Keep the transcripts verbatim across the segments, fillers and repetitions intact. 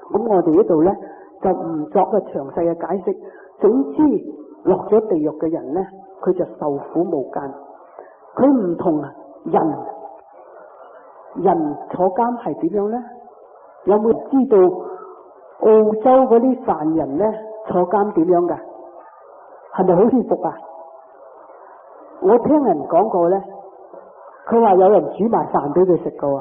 咁我哋呢度咧就唔作個詳細嘅解釋。總之落咗地獄嘅人咧，佢就受苦無間。佢唔同人，人坐監係點樣咧？有冇知道澳洲嗰啲犯人咧坐監點樣噶？係咪好舒服啊？我聽人講過咧，佢話有人煮埋飯俾佢食噶喎，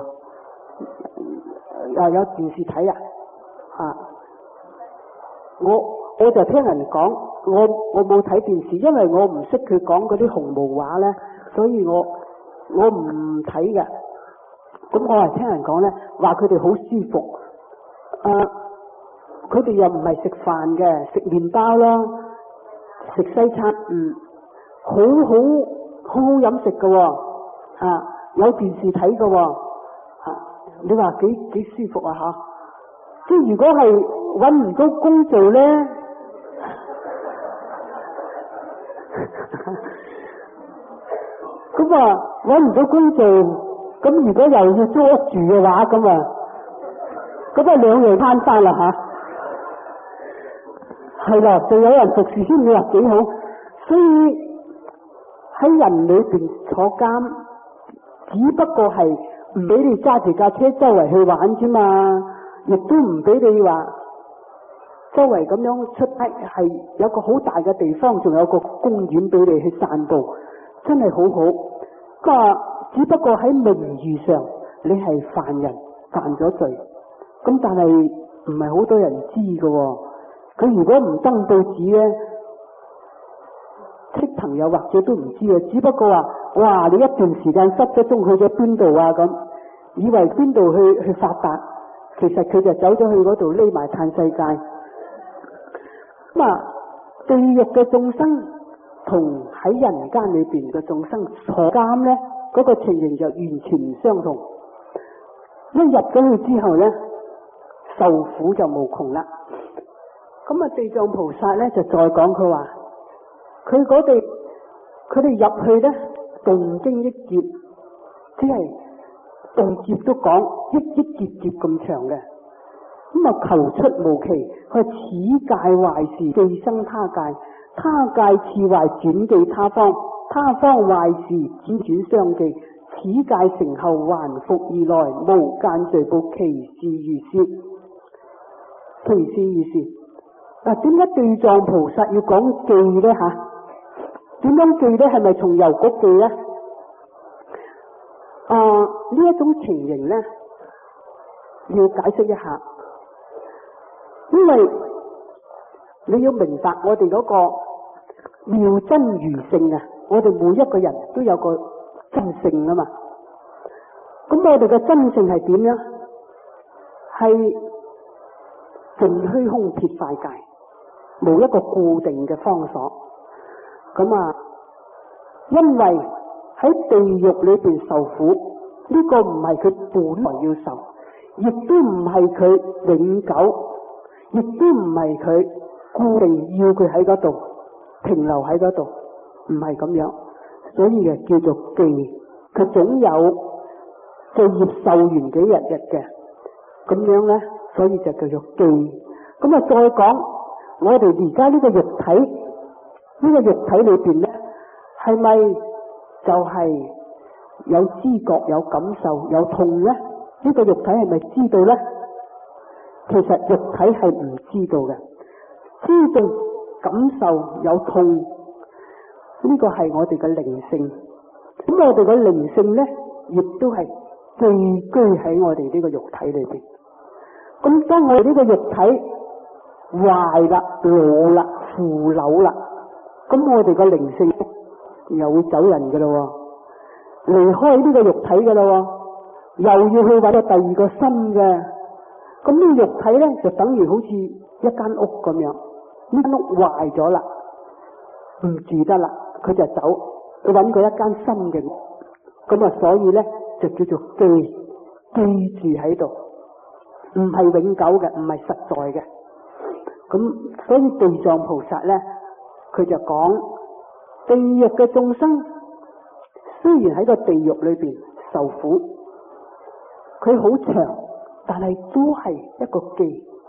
又有電視睇啊！啊，我我就聽人講，我我冇睇電視，因為我唔識佢講嗰啲紅毛話咧，所以我我唔睇嘅。咁我係聽人講咧，話佢哋好舒服。啊，佢哋又唔係食飯嘅，食麵包咯，食西餐，嗯，好好好好飲食嘅喎，啊，有電視睇嘅喎，啊，你話幾幾舒服啊嚇！即係如果係揾唔到工做咧，咁啊揾唔到工做，咁如果又要租屋住嘅話，咁啊，咁啊兩樣攤翻啦吓，係啦，仲有人服侍先，你話幾好？所以喺人裏邊坐監，只不過係唔俾你揸住架車周圍去玩啫嘛。亦都唔俾你話周圍咁樣出街，係有個好大嘅地方，仲有個公園俾你去散步，真係好好。咁啊，只不過喺名譽上你係犯人，犯咗罪。咁但係唔係好多人知㗎喎。佢如果唔登報紙咧，識朋友或者都唔知啊。只不過話，哇！你一段時間失咗蹤去咗邊度啊？咁以為邊度去去發達。其實佢就走咗去嗰度匿埋嘆世界。咁啊，地獄嘅眾生同喺人間裏邊嘅眾生坐監咧，嗰、那個情形就完全唔相同。一入咗去之後咧，受苦就無窮啦。咁啊，地藏菩薩咧就再講佢話，佢嗰地佢哋入去咧，動經一劫，只係。動劫都講一一節節咁長嘅，咁啊求出無期。佢話此界壞事寄生他界，他界次壞轉寄他方，他方壞事輾轉相寄，此界成後還復而來，無間罪報其事如是，其事如是。嗱，點解地藏菩薩要講寄咧吓？點樣寄咧？係咪從郵局寄咧？啊！呢一種情形咧，要解釋一下，因為你要明白我哋嗰個妙真如性啊，我哋每一個人都有個真性啊嘛。咁我哋嘅真性係點樣？係盡虛空撇塊界，冇一個固定嘅方所。咁啊，因為喺地獄裏邊受苦，呢、這個唔係佢本來要受，亦都唔係佢永久，亦都唔係佢固定要佢喺嗰度停留喺嗰度，唔係咁樣，所以嘅叫做寄，佢總有罪業受完幾日日嘅，咁樣咧，所以就叫做寄。咁啊，再講我哋而家呢個肉體，呢、這個肉體裏邊咧，係咪？就係有知覺、有感受、有痛咧，呢個肉體係咪知道咧？其實肉體係唔知道嘅，知道感受有痛，呢個係我哋嘅靈性。咁我哋嘅靈性咧，亦都係寄居喺我哋呢個肉體裏邊。咁當我哋呢個肉體壞啦、老啦、腐朽啦，咁我哋嘅靈性又會走人嘅咯，離開呢個肉體嘅咯，又要去揾個第二個新嘅。咁呢個肉體咧就等於好似一間屋咁樣，呢間屋壞咗啦，唔住得啦，佢就走去揾佢一間新嘅屋。咁啊，所以咧就叫做寄寄住喺度，唔係永久嘅，唔係實在嘅。咁所以地藏菩薩咧，佢就講。地獄嘅眾生雖然喺個地獄裏邊受苦，佢好長，但係都係一個寄，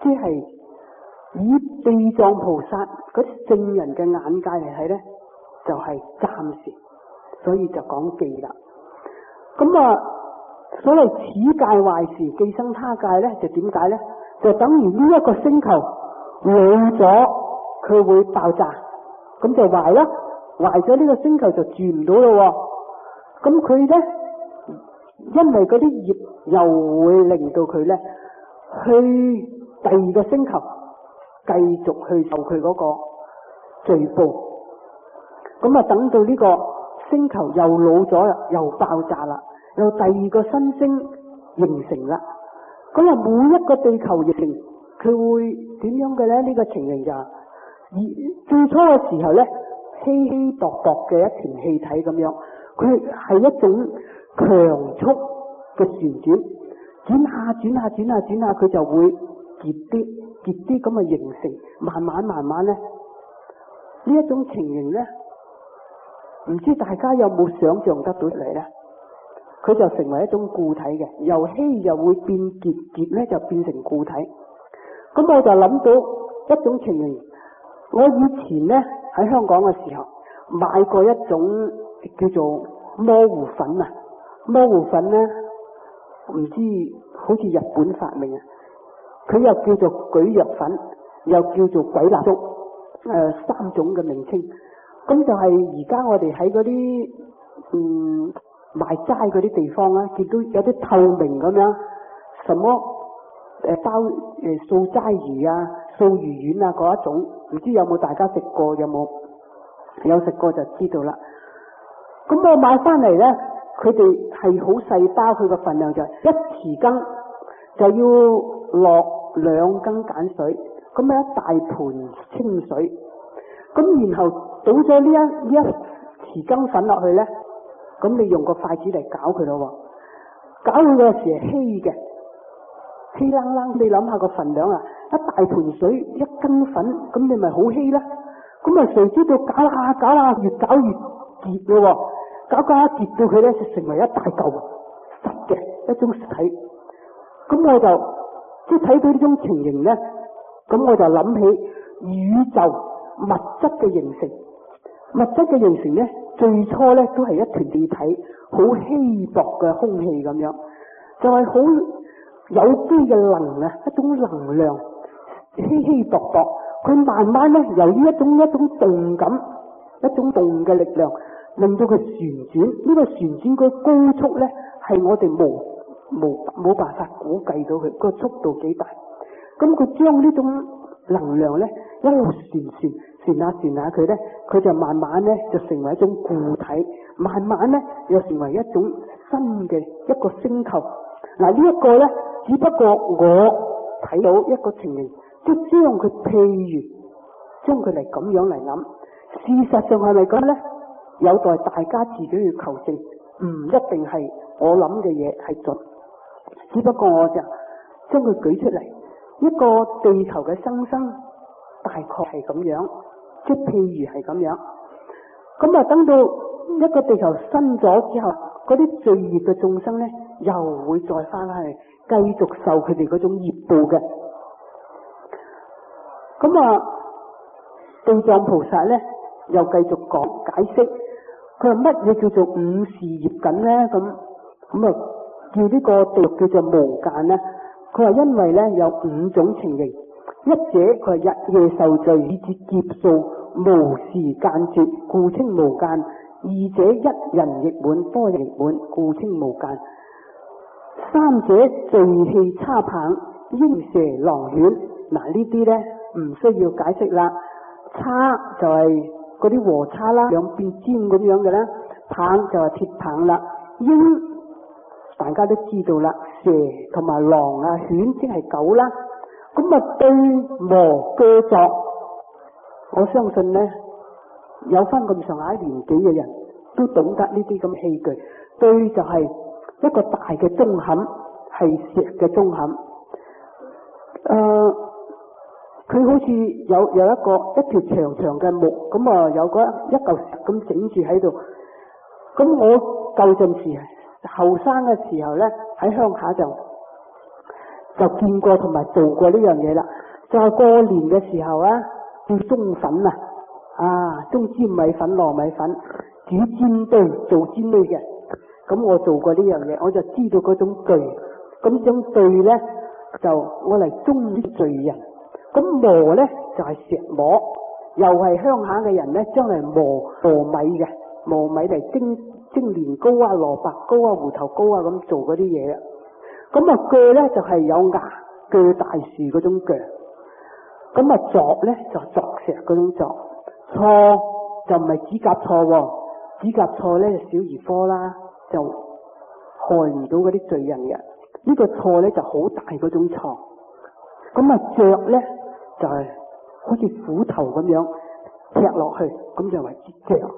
即係以地藏菩薩嗰啲聖人嘅眼界嚟睇咧，就係、是、暫時，所以就講記啦。咁啊，所謂此界壞時，既生他界咧，就點解咧？就等於呢一個星球老咗，佢會爆炸，咁就壞啦。壞咗呢個星球就住唔到咯。咁佢咧，因為嗰啲業又會令到佢咧去第二個星球繼續去受佢嗰個罪報。咁啊，等到呢個星球又老咗，又爆炸啦，又第二個新星形成啦。咁啊，每一個地球形成，佢會點樣嘅咧？呢、這個情形就係最初嘅時候咧，稀稀薄薄嘅一團氣體咁樣，佢係一種強速嘅旋轉，轉下轉下轉下轉下，佢就會結啲結啲咁嘅形成，慢慢慢慢咧，呢一種情形咧，唔知大家有冇想象得到嚟咧？佢就成為一種固體嘅，由稀又會變結，結咧就變成固體。咁我就諗到一種情形，我以前咧喺香港嘅時候買過一種叫做模糊粉啊，模糊粉咧唔知好似日本發明啊，佢又叫做舉藥粉，又叫做鬼蠟燭，誒、呃、三種嘅名稱。咁就係而家我哋喺嗰啲嗯賣齋嗰啲地方啊，見到有啲透明咁樣，什麼誒包誒素齋魚啊、素魚丸啊嗰一種，唔知有冇大家食過？有冇？有食過就知道啦。咁我買翻嚟咧，佢哋係好細包，佢個份量就係一匙羹就要落兩羹鹼水，咁樣一大盤清水，咁然後倒咗呢一呢一匙羹粉落去咧。咁你用個筷子嚟攪佢咯，攪佢嗰時係稀嘅，稀冷冷。你諗下個份量啊，一大盤水一羹粉，咁你咪好稀啦。咁啊，誰知道攪下攪下越攪越結咯，攪攪下結到佢咧就成為一大嚿實嘅一種實體。咁我就即係睇到呢種情形咧，咁我就諗起宇宙物質嘅形成，物質嘅形成咧。最初咧都係一團氣體，好稀薄嘅空氣咁樣，就係、是、好有機嘅能啊，一種能量，稀稀薄薄。佢慢慢咧，由於一種一種動感，一種動嘅力量，令到佢旋轉。呢、這個旋轉個高速咧，係我哋冇冇冇辦法估計到佢個速度幾大。咁佢將呢種能量咧一路旋旋。旋下旋下佢咧，佢就慢慢咧就成為一種固體，慢慢咧又成為一種新嘅一個星球。嗱、這個、呢一個咧，只不過我睇到一個情形，即係將佢譬如將佢嚟咁樣嚟諗，事實上係咪咁咧？有待大家自己去求證，唔一定係我諗嘅嘢係準，只不過我就將佢舉出嚟，一個地球嘅生生大概係咁樣。即係譬如係咁樣，咁啊等到一個地球生咗之後，嗰啲罪孽嘅眾生咧，又會再翻去繼續受佢哋嗰種業報嘅。咁啊，地藏菩薩咧又繼續講解釋，佢話乜嘢叫做五事業緊咧？咁咁啊叫呢個地獄叫做無間咧。佢話因為咧有五種情形。一者佢係日夜受罪，以至劫數無時間絕，故稱無間；二者一人亦滿，多人亦滿，故稱無間；三者罪氣叉棒，鷹蛇狼犬。嗱呢啲咧唔需要解釋啦。叉就係嗰啲禾叉啦，兩邊尖咁樣嘅啦；棒就係鐵棒啦。鷹大家都知道啦，蛇同埋狼啊，犬即係狗啦。咁啊，對磨鋸鑿，我相信咧，有翻咁上下年紀嘅人都懂得呢啲咁器具。對就係一個大嘅鐘冚，係石嘅鐘冚。誒、呃，佢好似有有一個一條長長嘅木，咁啊有嗰一嚿石咁整住喺度。咁我舊陣時後生嘅時候咧，喺鄉下就就見過同埋做過呢樣嘢啦。就係過年嘅時候啊，叫中粉啊，啊中煎米粉、糯米粉煮煎堆做煎堆嘅。咁我做過呢樣嘢，我就知道嗰種具。咁呢種具咧就我嚟中啲罪人。咁磨咧就係、是、石磨，又係鄉下嘅人咧將嚟磨磨米嘅，磨米嚟蒸蒸年糕啊、蘿蔔糕啊、芋頭糕啊咁做嗰啲嘢。咁啊鋸咧就係、是、有牙鋸大樹嗰種鋸。咁啊鑿咧就鑿石嗰種鑿。錯就唔係指甲錯喎，指甲錯咧就小兒科啦，就害唔到嗰啲罪人嘅。呢、這個錯咧就好大嗰種錯。咁啊鑿咧就係、是、好似斧頭咁樣劈落去，咁就為之鑿。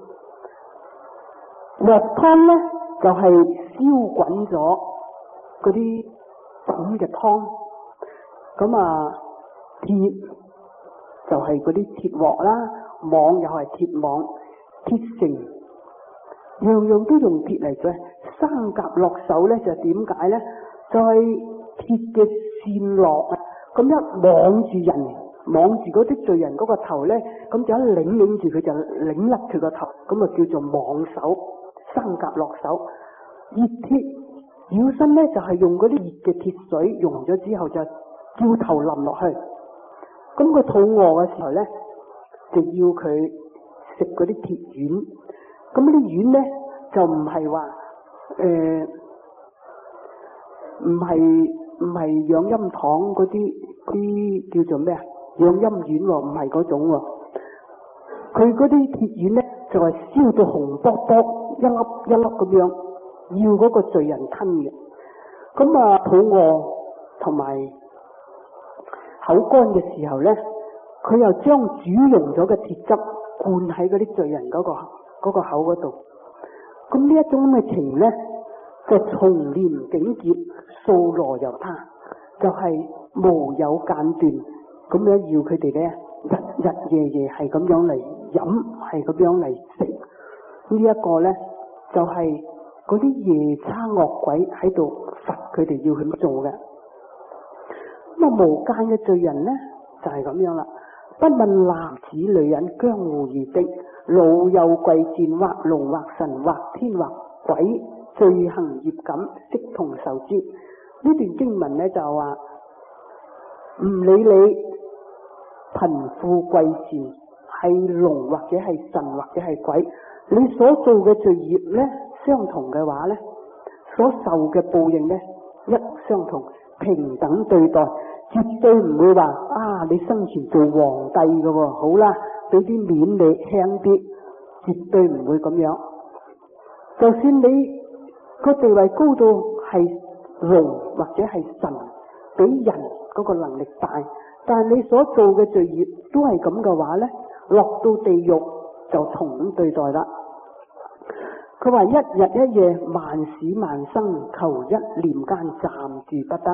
鑊湯咧就係、是、燒滾咗嗰啲滾嘅湯。咁啊鐵就係嗰啲鐵鑊啦，網又係鐵網，鐵成樣樣都用鐵嚟嘅。生甲落手咧就點解咧？就係、是、鐵嘅線落啊！咁一網住人，網住嗰啲罪人嗰個頭咧，咁就一擰擰住佢就擰甩佢個頭，咁啊叫做網手，生甲落手。熱鐵繞身咧就係、是、用嗰啲熱嘅鐵水溶咗之後就照頭淋落去。咁佢肚餓嘅時候咧，就要佢食嗰啲鐵丸。咁啲丸咧就唔係話誒，唔係唔係養陰堂嗰啲啲叫做咩啊？養陰丸喎，唔係嗰種喎。佢嗰啲鐵丸咧就係、是、燒到紅卜卜，一粒一粒咁樣，要嗰個罪人吞嘅。咁啊，肚餓同埋口乾嘅時候咧，佢又將煮溶咗嘅鐵汁灌喺嗰啲罪人嗰、嗰個、嗰個口嗰度。咁呢一種咁嘅情咧，就從念警戒，掃羅由他，就係、是、無有間斷咁樣要佢哋咧，日日夜夜係咁樣嚟飲，係咁樣嚟食。這個、呢一個咧，就係嗰啲夜叉惡鬼喺度罰佢哋要去做嘅。咁啊，無間嘅罪人咧就係、是、咁樣啦，不問男子女人，江湖而的，老幼貴賤，或龍或神，或天或鬼，罪行業感，悉同受之。呢段經文咧就話唔理你貧富貴賤，係龍或者係神或者係鬼，你所做嘅罪業咧相同嘅話咧，所受嘅報應咧一相同，平等對待，絕對唔會話啊你生前做皇帝嘅喎，好啦俾啲面你輕啲，絕對唔會咁樣。就算你個地位高到係龍或者係神，比人嗰個能力大，但係你所做嘅罪業都係咁嘅話咧，落到地獄就同咁對待啦。佢話一日一夜，萬事萬生，求一念間暫住不得。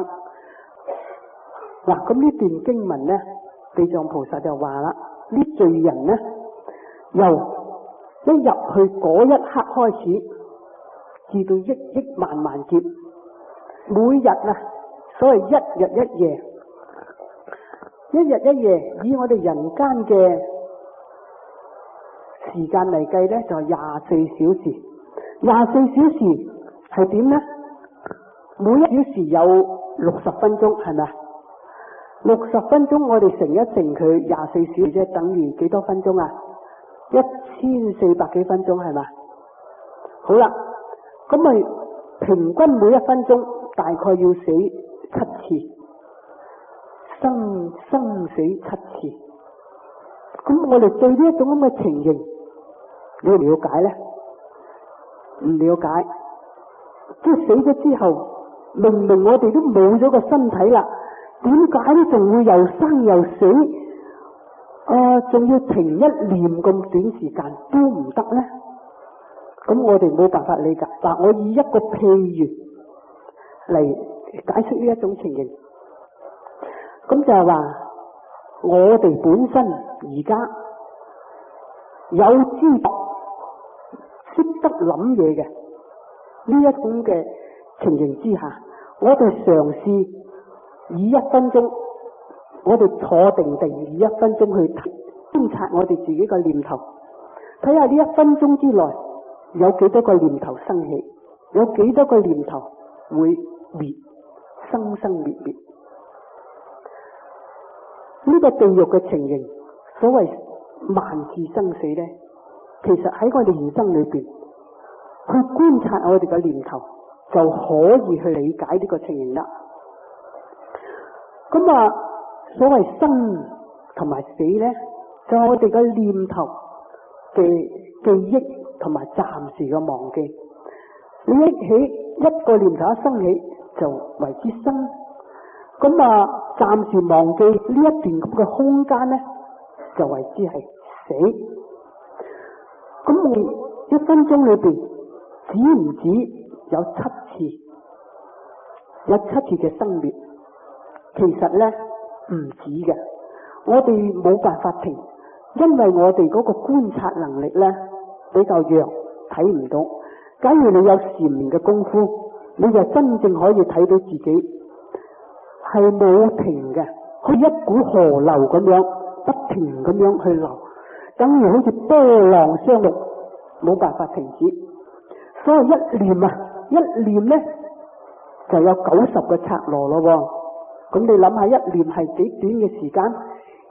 嗱，咁呢段經文咧，地藏菩薩就話啦，呢罪人咧，由一入去嗰一刻開始，至到億億萬萬劫，每日啊，所謂一日一夜，一日一夜，以我哋人間嘅時間嚟計咧，就係廿四小時。廿四小時係點咧？每一小時有六十分鐘，係咪啊？六十分鐘我哋乘一乘佢廿四小時，即係等於幾多分鐘啊？一千四百幾分鐘，係咪？好啦，咁咪平均每一分鐘大概要死七次，生生死七次。咁我哋對呢一種咁嘅情形，你了解咧？唔了解，即係死咗之後，明明我哋都冇咗個身體啦，點解咧仲會又生又死？啊，仲要停一念咁短時間都唔得咧？咁我哋冇辦法理解。嗱，我以一個譬喻嚟解釋呢一種情形，咁就係話我哋本身而家有知覺，識得諗嘢嘅呢一種嘅情形之下，我哋嘗試以一分鐘，我哋坐定定以一分鐘去觀察我哋自己個念頭，睇下呢一分鐘之內有幾多個念頭生起，有幾多個念頭會滅，生生滅滅。呢個地獄嘅情形，所謂萬次生死呢，其實喺我哋人生裏邊去觀察我哋嘅念頭，就可以去理解呢個情形啦。咁啊，所謂生同埋死呢，就係我哋嘅念頭嘅記憶同埋暫時嘅忘記。你憶起一個念頭一生起，就為之生。咁啊，暫時忘記呢一段咁嘅空間呢，就為之係死。咁我一分鐘裏邊，止唔止有七次，有七次嘅生滅？其實呢唔止嘅，我哋冇辦法停，因為我哋嗰個觀察能力呢比較弱，睇唔到。假如你有禪嘅功夫，你就真正可以睇到自己係冇停嘅，好似一股河流咁樣不停咁樣去流，等於好似波浪相陸，冇辦法停止。所以一念啊，一念呢就有九十個剎那咯。咁你諗下，一念係幾短嘅時間？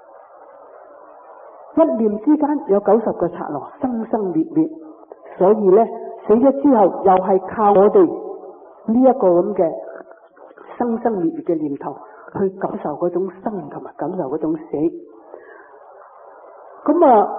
一念之間有九十個剎那，生生滅滅。所以呢，死咗之後又係靠我哋呢一個咁嘅生生滅滅嘅念頭去感受嗰種生同埋感受嗰種死。咁啊，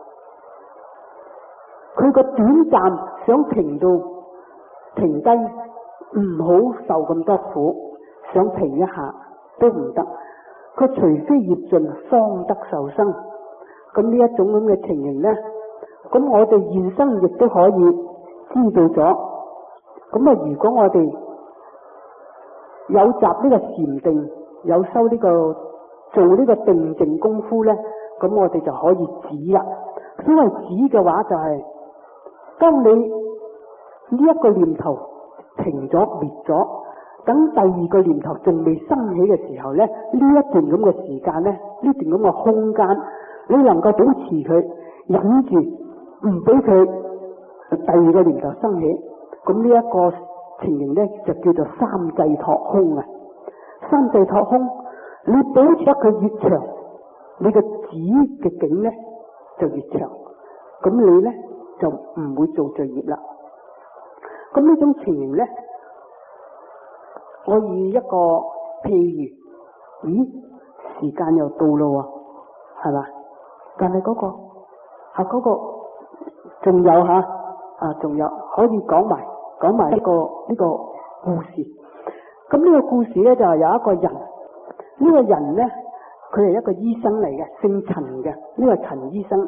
佢個短暫想停到停低，唔好受咁多苦，想停一下都唔得。佢除非業盡方得受生。咁呢一種咁嘅情形呢，咁我哋現生亦都可以知道咗。咁啊，如果我哋有習呢個禪定，有修呢、這個做呢個定靜功夫呢，咁我哋就可以止啦。所謂止嘅話就係、是，當你呢一個念頭停咗滅咗，等第二個念頭仲未生起嘅時候呢，呢一段咁嘅時間呢，呢段咁嘅空間，你能夠保持佢忍住，唔俾佢第二個念頭生起，咁呢一個情形呢，就叫做三際托空啊！三際托空，你保持得佢越長，你嘅止嘅境呢就越長，咁你呢就唔會做罪業啦。咁呢種情形呢，我以一個譬如，咦，時間又到咯喎，係嘛？但係嗰、嗰個啊嗰、嗰個仲有吓啊，仲有可以講埋講埋一個呢、呢個故事。咁呢個故事咧就係有一個人，呢、呢個人咧佢係一個醫生嚟嘅，姓陳嘅，呢個陳醫生，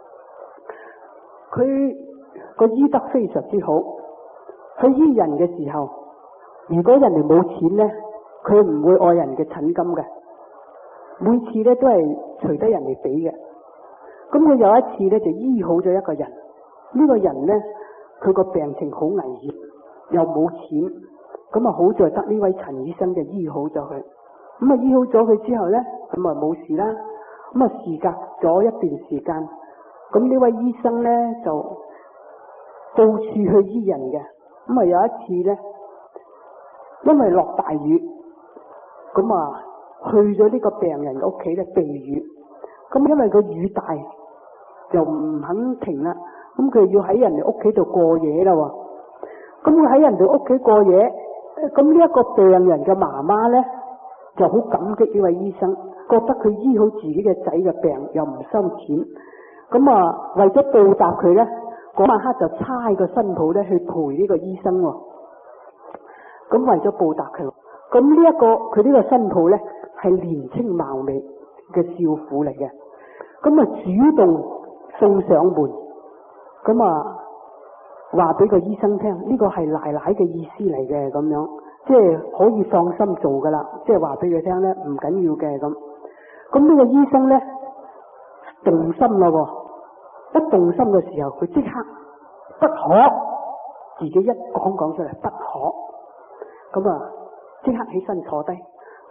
佢個醫德非常之好。佢醫人嘅時候，如果人哋冇錢咧，佢唔會愛人嘅診金嘅，每次咧都係隨得人哋俾嘅。咁佢有一次咧就醫好咗一個人，呢、呢個人咧佢個病情好危險，又冇錢，咁啊好在得呢位陳醫生就醫好咗佢。咁啊醫好咗佢之後咧，咁啊冇事啦。咁啊事隔咗一段時間，咁呢位醫生咧就到處去醫人嘅。咁啊有一次咧，因為落大雨，咁啊去咗呢個病人嘅屋企咧避雨。咁因為個雨大，就唔肯停啦。咁佢要喺人哋屋企度過夜啦。咁佢喺人哋屋企過夜，咁呢一個病人嘅媽媽咧就好感激呢位醫生，覺得佢醫好自己嘅仔嘅病又唔收錢。咁啊為咗報答佢咧，嗰晚黑就差個新抱咧去陪呢個醫生。咁為咗報答佢，咁呢一個佢呢個新抱咧係年青貌美嘅少婦嚟嘅，咁啊主動送上門，咁啊話俾個醫生聽，呢個係奶奶嘅意思嚟嘅，咁樣即係可以放心做噶啦，即係話俾佢聽咧唔緊要嘅咁。咁呢個醫生咧動心咯，一動心嘅時候，佢即刻不可，自己一講講出嚟不可，咁啊即刻起身坐低。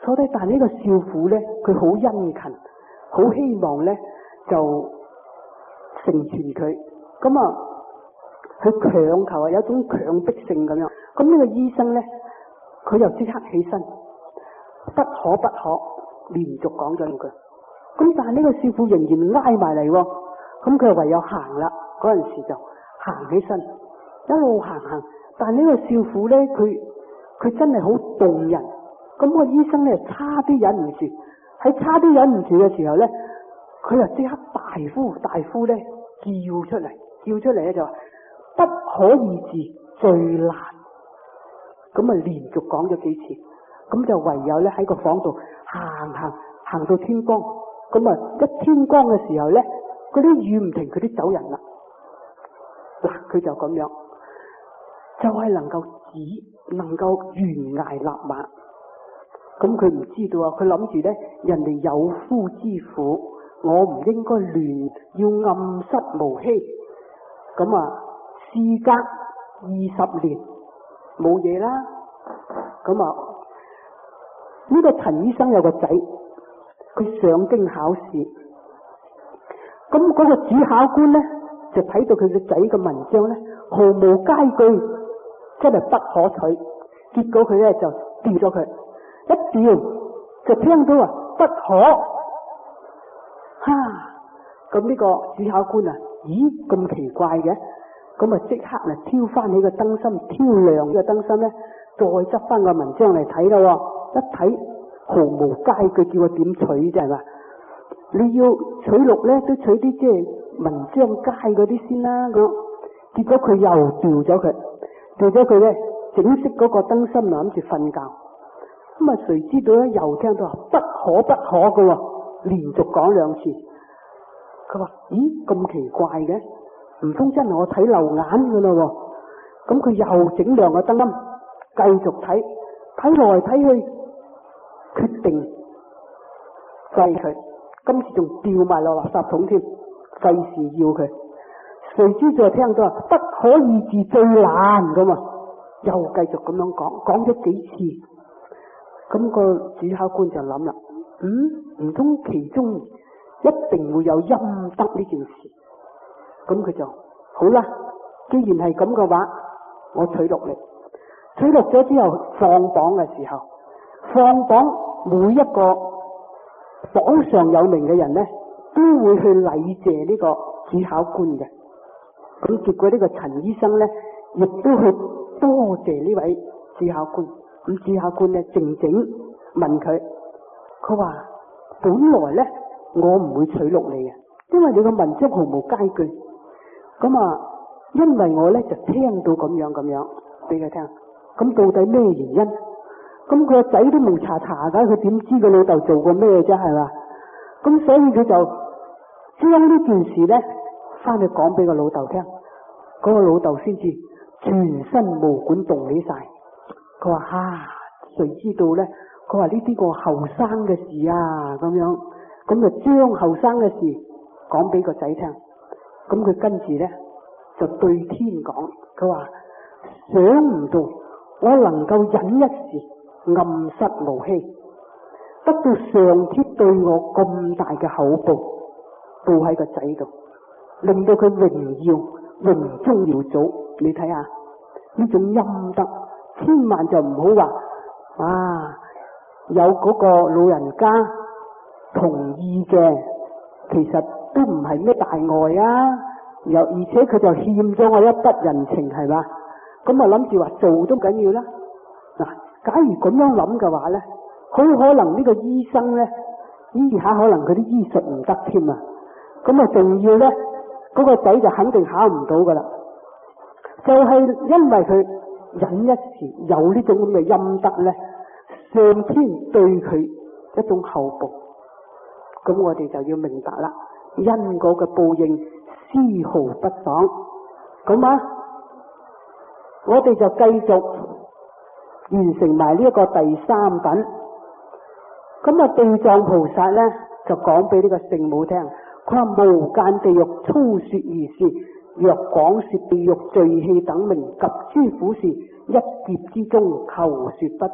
坐低，但呢個少婦咧，佢好殷勤，好希望咧就成全佢。咁啊，佢強求啊，有一種強迫性咁樣。咁呢個醫生咧，佢就即刻起身，不可不可，連續講咗兩句。咁但係呢個少婦仍然拉埋嚟，咁佢唯有行啦。嗰陣時就行起身，一路行行。但係呢個少婦咧，佢佢真係好動人。咁個醫生咧差啲忍唔住，喺差啲忍唔住嘅時候咧，佢就即刻大呼大呼咧叫出嚟，叫出嚟咧就話不可醫治最難。咁啊連續講咗幾次，咁就唯有咧喺個房度行行行到天光。咁啊一天光嘅時候咧，嗰啲雨唔停，佢都走人啦。嗱，佢就咁樣，就係、是、能夠止，能夠懸崖勒馬。咁佢唔知道啊，佢諗住咧，人哋有夫之婦，我唔應該亂，要暗室無欺。咁啊，事隔二十年冇嘢啦。咁啊，呢、這個陳醫生有個仔，佢上京考試。咁嗰個主考官咧，就睇到佢個仔嘅文章咧，毫無佳句，真係不可取。結果佢咧就調咗佢。一調就聽到啊，不可，哈！咁呢個主考官啊，咦咁奇怪嘅，咁啊即刻嚟挑翻起個燈芯，挑亮呢個燈芯咧，再執翻個文章嚟睇咯。一睇毫無佳句，叫我點取啫係嘛？你要取錄咧，都取啲即係文章佳嗰啲先啦。咁結果佢又調咗佢，調咗佢咧，整熄嗰個燈芯，諗住瞓覺。咁啊，誰知道咧？又聽到不可不可嘅，連續講兩次。佢話：咦，咁奇怪嘅，唔通真係我睇漏眼嘅咯？咁佢又整亮個燈芯，繼續睇，睇來睇去，決定廢佢。今次仲掉埋落垃圾桶添，費事要佢。誰知就聽到不可醫治最難咁啊！又繼續咁樣講，講咗幾次。咁個主考官就諗啦，嗯，唔通其中一定會有陰德呢件事？咁佢就好啦，既然係咁嘅話，我取錄你。取錄咗之後放榜嘅時候，放榜每一個榜上有名嘅人咧，都會去禮謝呢個主考官嘅。咁結果呢個陳醫生咧，亦都去多謝呢位主考官。咁主考官咧靜靜問佢，佢話本來咧我唔會取錄你嘅，因為你個文章毫無佳句。咁啊，因為我咧就聽到咁樣咁樣俾佢聽。咁到底咩原因？咁佢個仔都冇查查噶，佢點知佢老豆做過咩啫？係嘛？咁所以佢就將呢件事咧翻去講俾個老豆聽。嗰個老豆先至全身毛管動起晒。佢話：啊，誰知道咧？佢話呢啲個後生嘅事啊，咁樣，咁就將後生嘅事講俾個仔聽。咁佢跟住咧就對天講，佢話：想唔到我能夠忍一時，暗室無欺，得到上天對我咁大嘅厚報，報喺個仔度，令到佢榮耀榮中耀祖。你睇下呢種陰德。千萬就唔好話啊！有嗰個老人家同意嘅，其實都唔係咩大礙啊！又而且佢就欠咗我一筆人情，係嘛？咁啊諗住話做都緊要啦。嗱，假如咁樣諗嘅話咧，好可能呢個醫生咧，醫下可能佢啲醫術唔得添啊！咁啊仲要咧，嗰個仔就肯定考唔到噶啦。就係因為佢忍一時，有呢種咁嘅陰德咧，上天對佢一種厚報。咁我哋就要明白啦，因果嘅報應絲毫不爽。咁啊，我哋就繼續完成埋呢一個第三品。咁啊，地藏菩薩咧就講俾呢個聖母聽，佢話無間地獄粗說如是。若廣說地獄罪氣等名及諸苦事，一劫之中求說不中，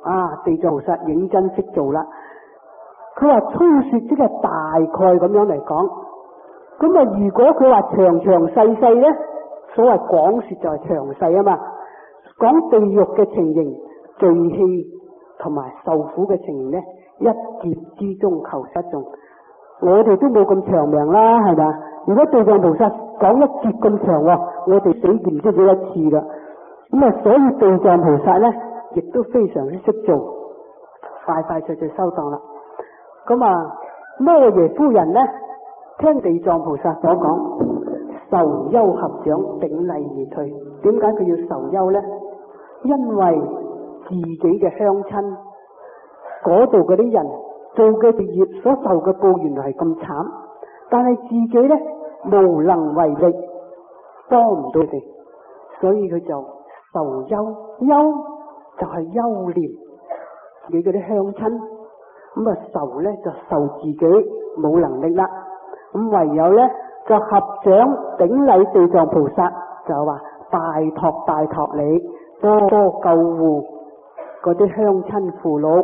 啊，地藏菩薩認真識做啦。佢話粗說即係大概咁樣嚟講，咁啊如果佢話詳詳細細咧，所謂廣說就係詳細啊嘛，講地獄嘅情形、罪氣同埋受苦嘅情形咧，一劫之中求失眾。我哋都冇咁長命啦，係咪？如果地藏菩薩講一劫咁長，我哋死唔知幾多次啦。咁啊，所以地藏菩薩咧，亦都非常之識做，快快脆脆收檔啦。咁啊，摩耶夫人咧，聽地藏菩薩所講，受憂合掌頂禮而退。點解佢要受憂咧？因為自己嘅鄉親嗰度嗰啲人做嘅業所受嘅報原來係咁慘，但係自己咧無能為力，幫唔到佢哋，所以佢就受憂。憂就係憂念自己嗰啲鄉親，咁啊受咧就受自己冇能力啦，咁唯有咧就合掌頂禮地藏菩薩，就話拜託拜託你多多救護嗰啲鄉親父老。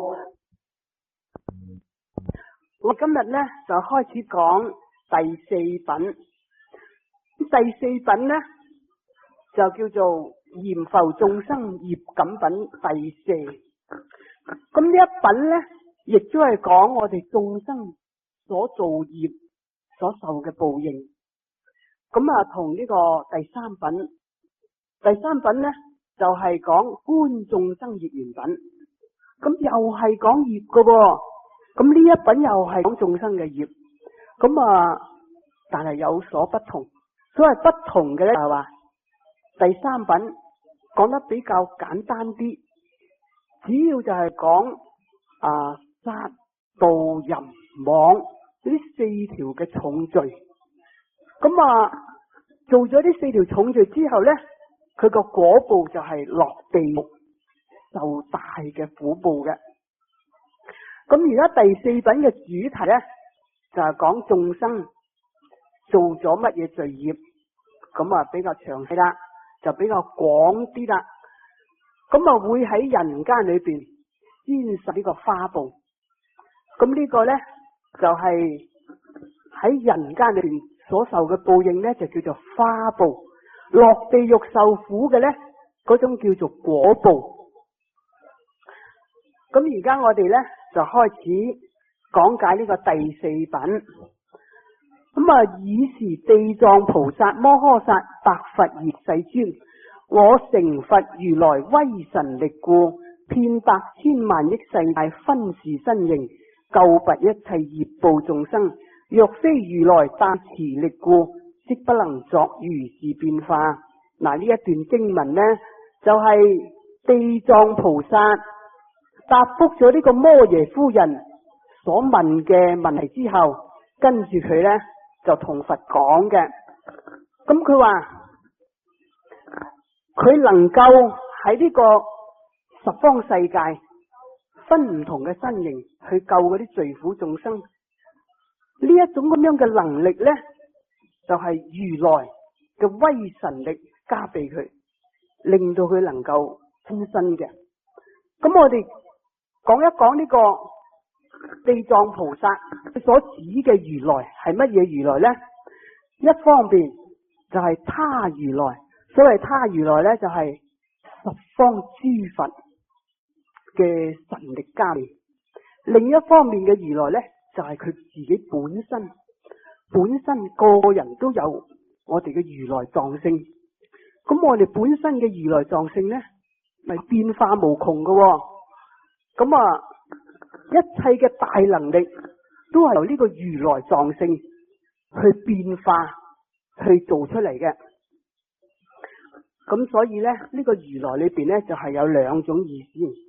我今日咧就開始講第四品，第四品咧就叫做閻浮眾生業感品第四。咁呢一品咧，亦都係講我哋眾生所造業所受嘅報應。咁啊，同呢個第三品，第三品咧就係、是、講觀眾生業緣品。咁又係講業㗎喎。咁呢一品又係講眾生嘅業。咁啊，但係有所不同。所謂不同嘅咧，就係話第三品講得比較簡單啲，主要就係講啊殺盜淫妄呢四條嘅重罪。咁啊，做咗呢四條重罪之後咧，佢個果報就係落地獄受大嘅苦報嘅。咁而家第四品嘅主題咧，就係講眾生做咗乜嘢罪業，咁啊比較詳細啦，就比較廣啲啦。咁啊會喺人間裏邊先受呢個花報。咁呢個咧就係喺人間裏邊所受嘅報應咧，就叫做花報。落地獄受苦嘅咧，嗰種叫做果報。咁而家我哋咧就開始講解呢個第四品。咁啊，爾時地藏菩薩摩訶薩白佛言：世尊，我成佛如來威神力故，遍百千萬億世界分時身形，救拔一切業報眾生。若非如來大慈力故，即不能作如是變化。嗱，呢一段經文呢，就係、是、地藏菩薩答覆咗呢個摩耶夫人所問嘅問題之後，跟住佢呢就同佛講嘅。咁佢話佢能夠喺呢個十方世界分唔同嘅身形去救嗰啲罪苦眾生，呢一種咁樣嘅能力呢，就係、是、如來嘅威神力加俾佢，令到佢能夠親身嘅。咁我哋講一講呢個地藏菩薩所指嘅如來係乜嘢如來呢？一方面就係他如來，所謂他如來呢，就係十方諸佛嘅神力加持。另一方面嘅如來呢，就係佢自己本身，本身個個人都有我哋嘅如來藏性。咁我哋本身嘅如來藏性呢，咪變化無窮㗎喎。咁啊，一切嘅大能力都係由呢個如來藏性去變化去做出嚟嘅。咁所以咧，呢個如來裏邊咧就係有兩種意思。